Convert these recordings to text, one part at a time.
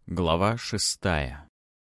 Глава 6.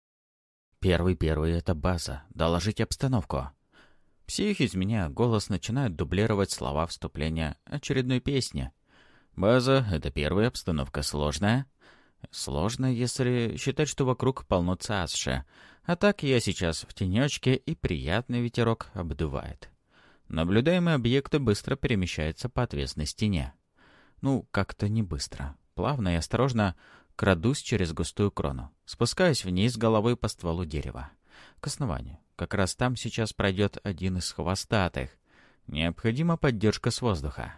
Первый — это база. Доложить обстановку. Псих из меня голос начинает дублировать слова вступления очередной песни. База — это первая, обстановка сложная. Сложно, если считать, что вокруг полно цасши. А так я сейчас в тенечке, и приятный ветерок обдувает. Наблюдаемые объекты быстро перемещаются по отвесной стене. Ну, как-то не быстро. Плавно и осторожно крадусь через густую крону. Спускаюсь вниз головой по стволу дерева. К основанию. Как раз там сейчас пройдет один из хвостатых. Необходима поддержка с воздуха.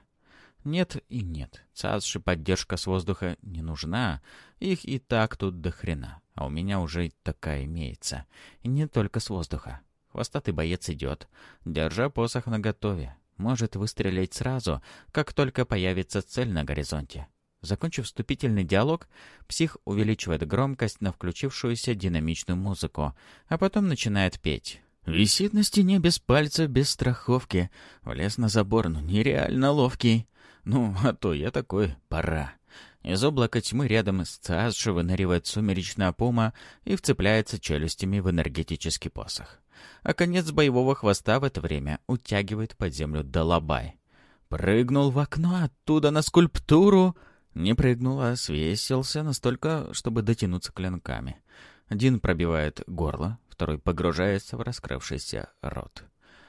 Нет и нет. Цасши поддержка с воздуха не нужна. Их и так тут до хрена. А у меня уже такая имеется. И не только с воздуха. Хвостатый боец идет, держа посох наготове. Может выстрелить сразу, как только появится цель на горизонте. Закончив вступительный диалог, псих увеличивает громкость на включившуюся динамичную музыку, а потом начинает петь. «Висит на стене без пальца, без страховки. Влез на забор, ну нереально ловкий. Ну, а то я такой, пора». Из облака тьмы рядом с Цааши выныривает сумеречная пума и вцепляется челюстями в энергетический посох. А конец боевого хвоста в это время утягивает под землю Далабай. Прыгнул в окно, оттуда на скульптуру. Не прыгнул, а свесился настолько, чтобы дотянуться клинками. Один пробивает горло, второй погружается в раскрывшийся рот.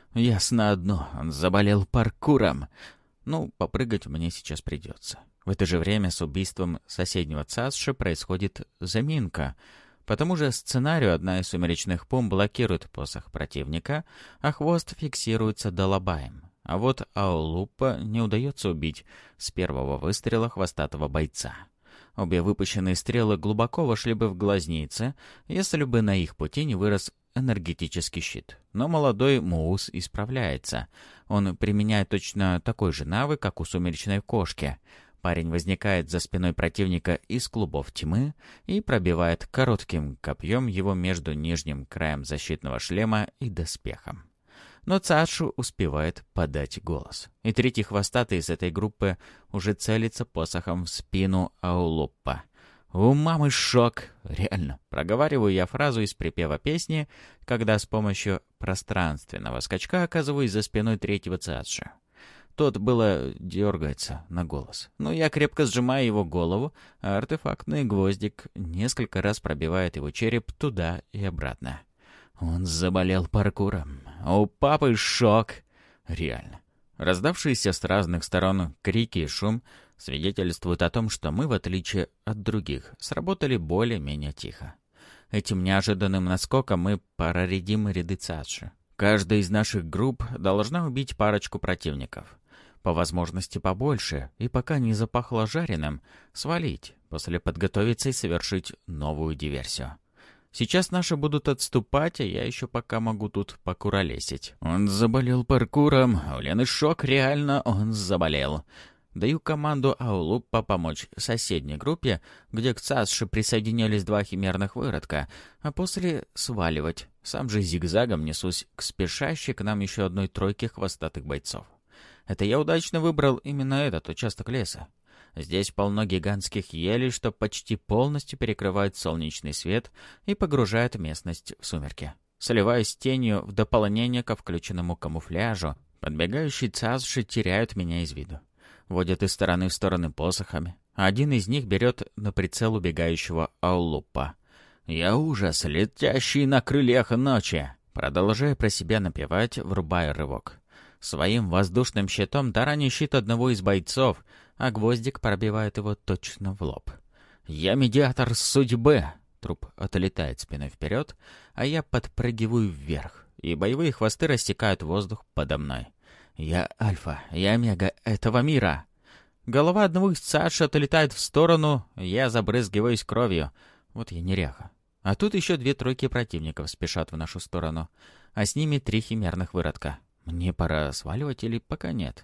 Ясно одно, он заболел паркуром. Ну, попрыгать мне сейчас придется. В это же время с убийством соседнего Цасши происходит заминка. По тому же сценарию одна из сумеречных пум блокирует посох противника, а хвост фиксируется Далабаем. А вот Аулуппа не удается убить с первого выстрела хвостатого бойца. Обе выпущенные стрелы глубоко вошли бы в глазницы, если бы на их пути не вырос энергетический щит. Но молодой Муус исправляется. Он применяет точно такой же навык, как у сумеречной кошки. Парень возникает за спиной противника из клубов тьмы и пробивает коротким копьем его между нижним краем защитного шлема и доспехом. Но Цашу успевает подать голос. И третий хвостатый из этой группы уже целится посохом в спину Аулуппа. «У мамы шок!» Реально. Проговариваю я фразу из припева песни, когда с помощью пространственного скачка оказываюсь за спиной третьего Цаши. Тот было дергается на голос. Но я крепко сжимаю его голову, а артефактный гвоздик несколько раз пробивает его череп туда и обратно. Он заболел паркуром. У папы шок. Реально. Раздавшиеся с разных сторон крики и шум свидетельствуют о том, что мы, в отличие от других, сработали более-менее тихо. Этим неожиданным наскоком мы проредим ряды Цаши. Каждая из наших групп должна убить парочку противников. По возможности побольше, и пока не запахло жареным, свалить, после подготовиться и совершить новую диверсию. Сейчас наши будут отступать, а я еще пока могу тут покуролесить. Он заболел паркуром, у Лены шок, реально он заболел. Даю команду Аулуппа помочь соседней группе, где к Цасше присоединялись два химерных выродка, а после сваливать. Сам же зигзагом несусь к спешащей к нам еще одной тройке хвостатых бойцов. Это я удачно выбрал именно этот участок леса. Здесь полно гигантских елей, что почти полностью перекрывают солнечный свет и погружают местность в сумерки. Сливаясь с тенью в дополнение ко включенному камуфляжу, подбегающие Цасши теряют меня из виду. Водят из стороны в стороны посохами. Один из них берет на прицел убегающего Аулуппа. «Я ужас, летящий на крыльях ночи!» Продолжая про себя напевать, врубая рывок. Своим воздушным щитом тараню щит одного из бойцов, а гвоздик пробивает его точно в лоб. «Я медиатор судьбы!» Труп отлетает спиной вперед, а я подпрыгиваю вверх, и боевые хвосты рассекают воздух подо мной. «Я альфа, я омега этого мира!» Голова одного из Цаши отлетает в сторону, я забрызгиваюсь кровью. Вот я неряха. А тут еще две тройки противников спешат в нашу сторону, а с ними три химерных выродка. Мне пора сваливать или пока нет?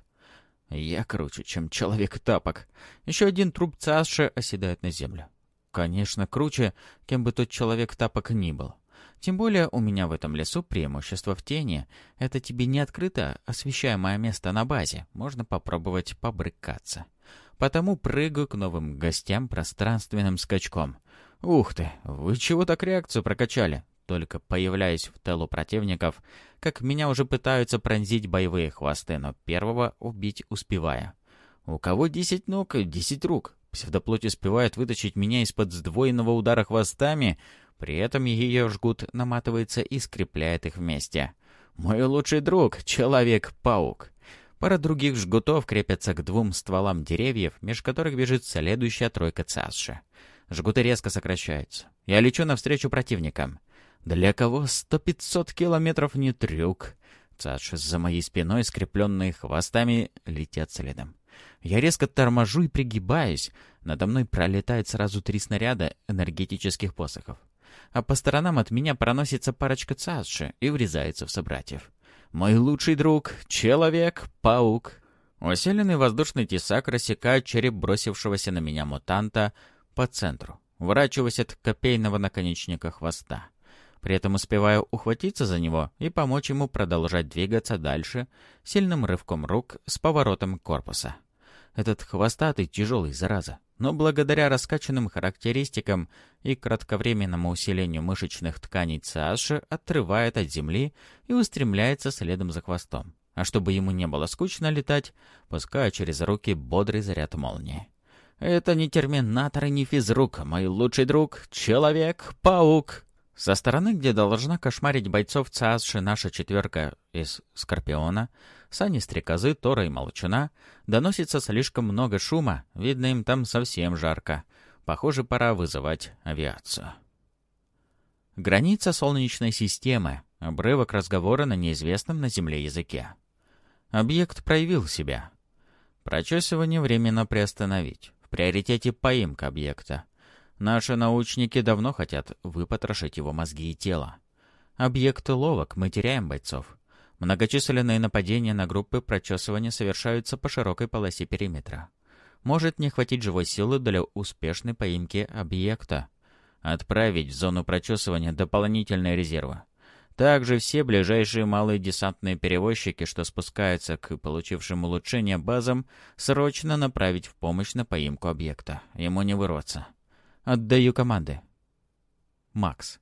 Я круче, чем человек-тапок. Еще один труп Цаши оседает на землю. Конечно, круче, кем бы тот человек-тапок ни был. Тем более у меня в этом лесу преимущество в тени. Это тебе не открыто освещаемое место на базе. Можно попробовать побрыкаться. Потому прыгаю к новым гостям пространственным скачком. Ух ты, вы чего так реакцию прокачали? Только появляюсь в тылу противников, как меня уже пытаются пронзить боевые хвосты, но первого убить успевая. У кого 10 ног, 10 рук. Псевдоплоть успевает вытащить меня из-под сдвоенного удара хвостами, при этом ее жгут наматывается и скрепляет их вместе. Мой лучший друг — Человек-паук. Пара других жгутов крепятся к 2 стволам деревьев, меж которых бежит следующая тройка Цааши. Жгуты резко сокращаются. Я лечу навстречу противникам. Для кого 100-500 километров не трюк? Цааши за моей спиной, скрепленные хвостами, летят следом. Я резко торможу и пригибаюсь. Надо мной пролетает сразу 3 снаряда энергетических посохов. А по сторонам от меня проносится парочка Цааши и врезается в собратьев. Мой лучший друг — Человек-паук. Усиленный воздушный тесак рассекает череп бросившегося на меня мутанта по центру, уворачиваясь от копейного наконечника хвоста. При этом успеваю ухватиться за него и помочь ему продолжать двигаться дальше сильным рывком рук с поворотом корпуса. Этот хвостатый тяжелый, зараза, но благодаря раскачанным характеристикам и кратковременному усилению мышечных тканей Цааши отрывает от земли и устремляется следом за хвостом. А чтобы ему не было скучно летать, пускаю через руки бодрый заряд молнии. Это не терминатор и не физрук, мой лучший друг — Человек-паук. Со стороны, где должна кошмарить бойцов Цааши наша 4 из Скорпиона, Сани-стрекозы, Тора и Молчуна, доносится слишком много шума, видно, им там совсем жарко. Похоже, пора вызывать авиацию. Граница Солнечной системы. Обрывок разговора на неизвестном на Земле языке. Объект проявил себя. Прочесывание временно приостановить. В приоритете поимка объекта. Наши научники давно хотят выпотрошить его мозги и тело. Объект ловок, мы теряем бойцов. Многочисленные нападения на группы прочесывания совершаются по широкой полосе периметра. Может не хватить живой силы для успешной поимки объекта. Отправить в зону прочесывания дополнительные резервы. Также все ближайшие малые десантные перевозчики, что спускаются к получившим улучшение базам, срочно направить в помощь на поимку объекта. Ему не вырваться. Отдаю команды. Макс.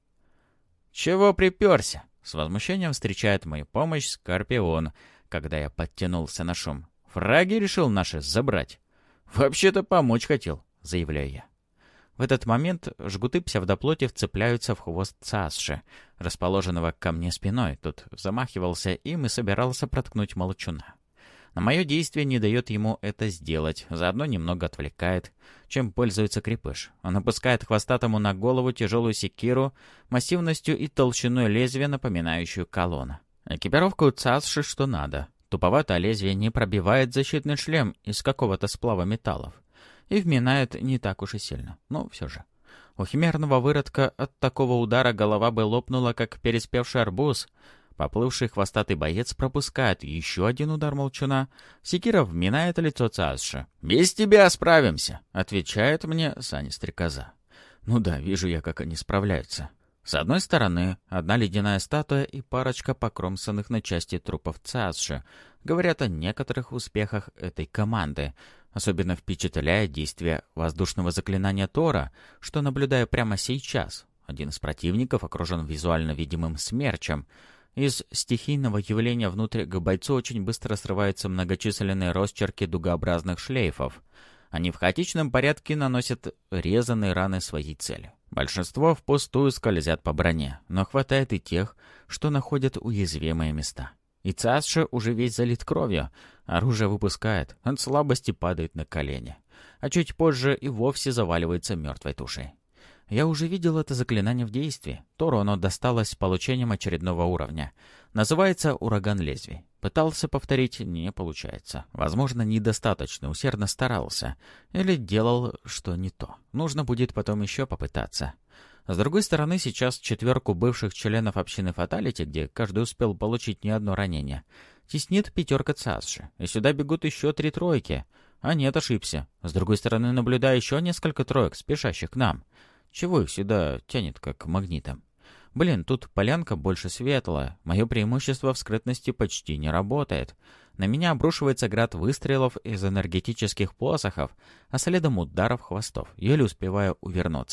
«Чего приперся?» С возмущением встречает мою помощь Скорпион, когда я подтянулся на шум. «Фраги решил наши забрать?» «Вообще-то помочь хотел», — заявляю я. В этот момент жгуты псевдоплоти вцепляются в хвост Цааши, расположенного ко мне спиной. Тут замахивался им и собирался проткнуть Молчуна. Но мое действие не дает ему это сделать, заодно немного отвлекает, чем пользуется крепыш. Он опускает хвостатому на голову тяжелую секиру, массивностью и толщиной лезвия, напоминающую колонну. Экипировка у Цааши что надо. Туповатое лезвие не пробивает защитный шлем из какого-то сплава металлов. И вминает не так уж и сильно, но все же. У химерного выродка от такого удара голова бы лопнула, как переспевший арбуз. Поплывший хвостатый боец пропускает еще один удар Молчуна. Секира вминает лицо Цааши. «Без тебя справимся», — отвечает мне Сани-стрекоза. Ну да, вижу я, как они справляются. С одной стороны, одна ледяная статуя и парочка покромсанных на части трупов Цааши говорят о некоторых успехах этой команды. Особенно впечатляет действие воздушного заклинания Тора, что наблюдаю прямо сейчас. Один из противников окружен визуально видимым смерчем. Из стихийного явления внутрь к бойцу очень быстро срываются многочисленные росчерки дугообразных шлейфов. Они в хаотичном порядке наносят резаные раны своей цели. Большинство впустую скользят по броне, но хватает и тех, что находят уязвимые места. И Цааши уже весь залит кровью, оружие выпускает, от слабости падает на колени, а чуть позже и вовсе заваливается мертвой тушей. Я уже видел это заклинание в действии. Тору оно досталось с получением очередного уровня. Называется «Ураган лезвий». Пытался повторить, не получается. Возможно, недостаточно усердно старался. Или делал что не то. Нужно будет потом еще попытаться. С другой стороны, сейчас 4 бывших членов общины Фаталити, где каждый успел получить не одно ранение, теснит 5 Цааши. И сюда бегут еще 3 тройки. А нет, ошибся. С другой стороны, наблюдаю еще несколько троек, спешащих к нам. Чего их сюда тянет, как магнитом? Блин, тут полянка больше светлая. Мое преимущество в скрытности почти не работает. На меня обрушивается град выстрелов из энергетических посохов, а следом ударов хвостов. Еле успеваю увернуться.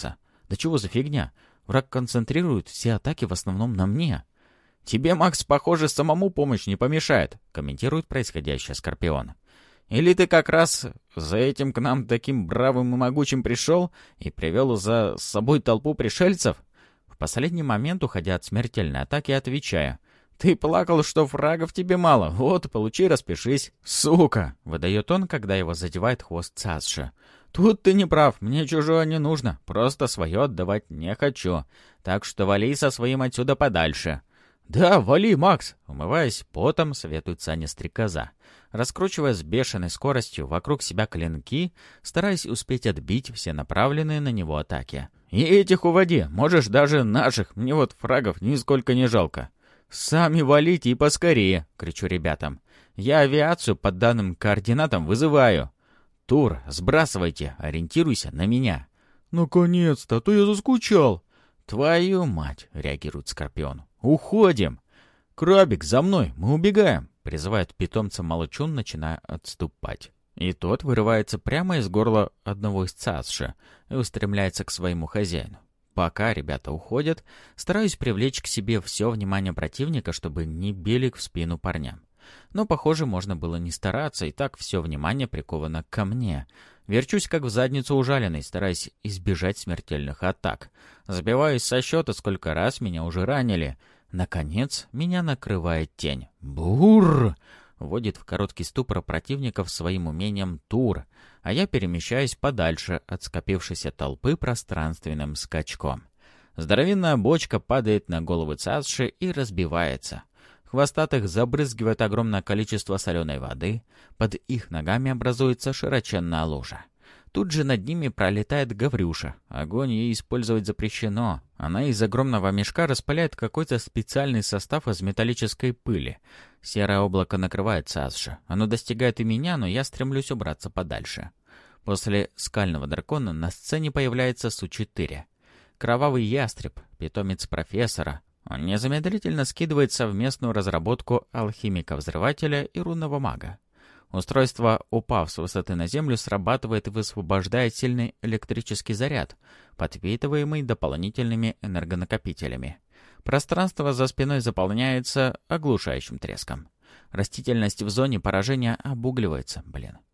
Да чего за фигня? Враг концентрирует все атаки в основном на мне. «Тебе, Макс, похоже, самому помощь не помешает», — комментирует происходящее Скорпион. «Или ты как раз за этим к нам таким бравым и могучим пришел и привел за собой толпу пришельцев?» В последний момент, уходя от смертельной атаки, отвечаю. «Ты плакал, что фрагов тебе мало. Вот, получи, распишись». «Сука!» — выдает он, когда его задевает хвост Цасши. «Тут ты не прав. Мне чужое не нужно. Просто свое отдавать не хочу. Так что вали со своим отсюда подальше». «Да, вали, Макс!» — умываясь потом, советует Саня Стрекоза, раскручивая с бешеной скоростью вокруг себя клинки, стараясь успеть отбить все направленные на него атаки. «И этих уводи, можешь даже наших, мне вот фрагов нисколько не жалко». «Сами валите и поскорее!» — кричу ребятам. «Я авиацию по данным координатам вызываю». «Тур, сбрасывайте, ориентируйся на меня». «Наконец-то, а то я заскучал». «Твою мать!» — реагирует Скорпион. «Уходим!» «Крабик, за мной! Мы убегаем!» — призывает питомца Молчун, начиная отступать. И тот вырывается прямо из горла одного из Цасши и устремляется к своему хозяину. Пока ребята уходят, стараюсь привлечь к себе все внимание противника, чтобы не били в спину парням. Но, похоже, можно было не стараться, и так все внимание приковано ко мне. Верчусь, как в задницу ужаленный, стараясь избежать смертельных атак. Забиваюсь со счета, сколько раз меня уже ранили. Наконец, меня накрывает тень. «Бур!» — вводит в короткий ступор противников своим умением Тур, а я перемещаюсь подальше от скопившейся толпы пространственным скачком. Здоровенная бочка падает на головы Цасши и разбивается. Хвостатых забрызгивает огромное количество соленой воды, под их ногами образуется широченная лужа. Тут же над ними пролетает Гаврюша. Огонь ей использовать запрещено. Она из огромного мешка распыляет какой-то специальный состав из металлической пыли. Серое облако накрывает Цасши. Оно достигает и меня, но я стремлюсь убраться подальше. После скального дракона на сцене появляется Су-4. Кровавый ястреб, питомец профессора. Он незамедлительно скидывает совместную разработку алхимика-взрывателя и рунного мага. Устройство, упав с высоты на землю, срабатывает и высвобождает сильный электрический заряд, подпитываемый дополнительными энергонакопителями. Пространство за спиной заполняется оглушающим треском. Растительность в зоне поражения обугливается,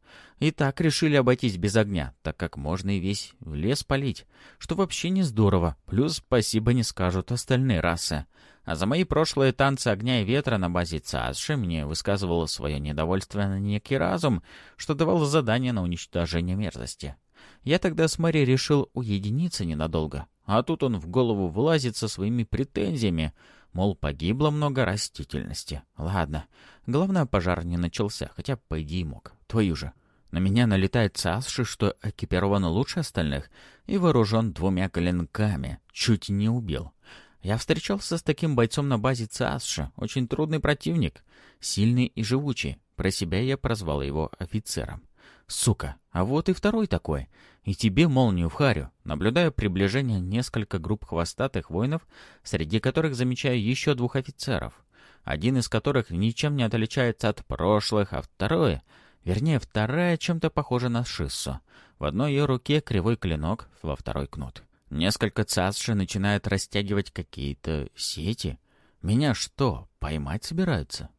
И так решили обойтись без огня, так как можно и весь лес палить, что вообще не здорово, плюс спасибо не скажут остальные расы. А за мои прошлые танцы огня и ветра на базе Цасши мне высказывало свое недовольство на некий разум, что давал задание на уничтожение мерзости. Я тогда с Мэри решил уединиться ненадолго, а тут он в голову вылазит со своими претензиями, мол, погибло много растительности. Ладно, главное, пожар не начался, хотя, по идее, мог. Твою же. На меня налетает Цасши, что экипирован лучше остальных и вооружен 2 клинками. Чуть не убил. Я встречался с таким бойцом на базе Цасши. Очень трудный противник. Сильный и живучий. Про себя я прозвал его офицером. Сука, а вот и второй такой. И тебе молнию в харю. Наблюдаю приближение несколько групп хвостатых воинов, среди которых замечаю еще 2 офицеров. Один из которых ничем не отличается от прошлых, а второе... Вернее, вторая чем-то похожа на Шиссу. В одной ее руке кривой клинок, во второй кнут. Несколько Цасши начинают растягивать какие-то сети. Меня что, поймать собираются?